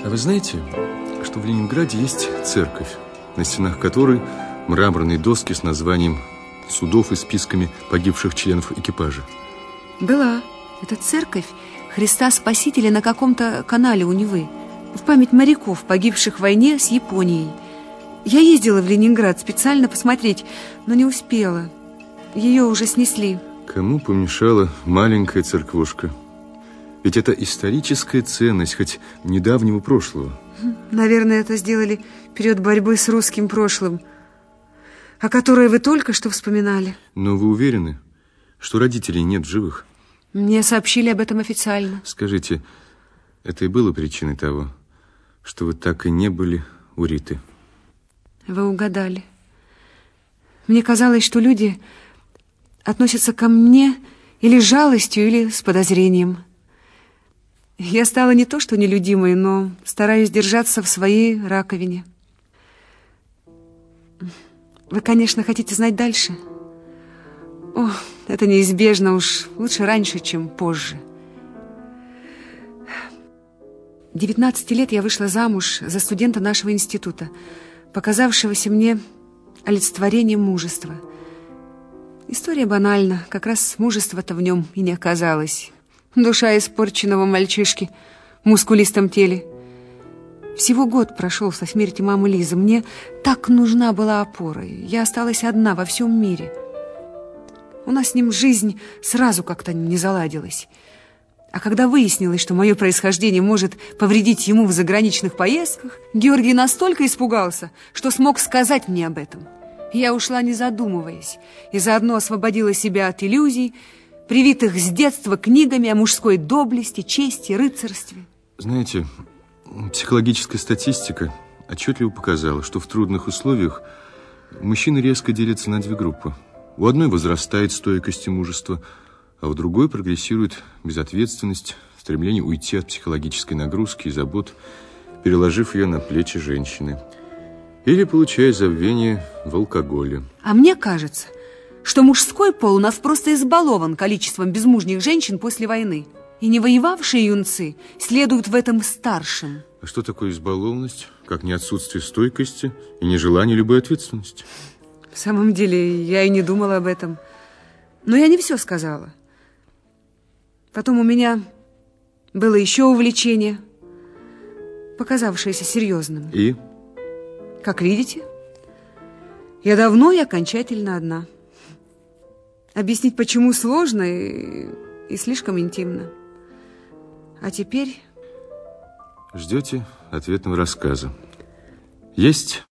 А вы знаете, что в Ленинграде есть церковь, на стенах которой мраморные доски с названием судов и списками погибших членов экипажа? Была. Это церковь Христа Спасителя на каком-то канале у Невы, в память моряков, погибших в войне с Японией. Я ездила в Ленинград специально посмотреть, но не успела. Ее уже снесли. Кому помешала маленькая церквушка? Ведь это историческая ценность, хоть недавнего прошлого. Наверное, это сделали в период борьбы с русским прошлым, о которой вы только что вспоминали. Но вы уверены, что родителей нет в живых? Мне сообщили об этом официально. Скажите, это и было причиной того, что вы так и не были у Риты? Вы угадали. Мне казалось, что люди относятся ко мне или с жалостью, или с подозрением. Я стала не то что нелюдимой, но стараюсь держаться в своей раковине. Вы, конечно, хотите знать дальше? О, это неизбежно, уж лучше раньше, чем позже. 19 лет я вышла замуж за студента нашего института, показавшегося мне олицетворением мужества. История банальна, как раз мужества-то в нем и не оказалось. Душа испорченного мальчишки в мускулистом теле. Всего год прошел со смерти мамы Лизы. Мне так нужна была опора. Я осталась одна во всем мире. У нас с ним жизнь сразу как-то не заладилась. А когда выяснилось, что мое происхождение может повредить ему в заграничных поездках, Георгий настолько испугался, что смог сказать мне об этом. Я ушла, не задумываясь, и заодно освободила себя от иллюзий, привитых с детства книгами о мужской доблести, чести, рыцарстве. Знаете, психологическая статистика отчетливо показала, что в трудных условиях мужчины резко делятся на две группы. У одной возрастает стойкость и мужество, а у другой прогрессирует безответственность, стремление уйти от психологической нагрузки и забот, переложив ее на плечи женщины. Или получая забвение в алкоголе. А мне кажется, что мужской пол у нас просто избалован количеством безмужних женщин после войны. И не воевавшие юнцы следуют в этом старшим. А что такое избалованность, как не отсутствие стойкости и нежелание любой ответственности? В самом деле, я и не думала об этом. Но я не все сказала. Потом у меня было еще увлечение, показавшееся серьезным. И? Как видите, я давно и окончательно одна. Объяснить, почему, сложно и слишком интимно. А теперь... Ждете ответного рассказа. Есть?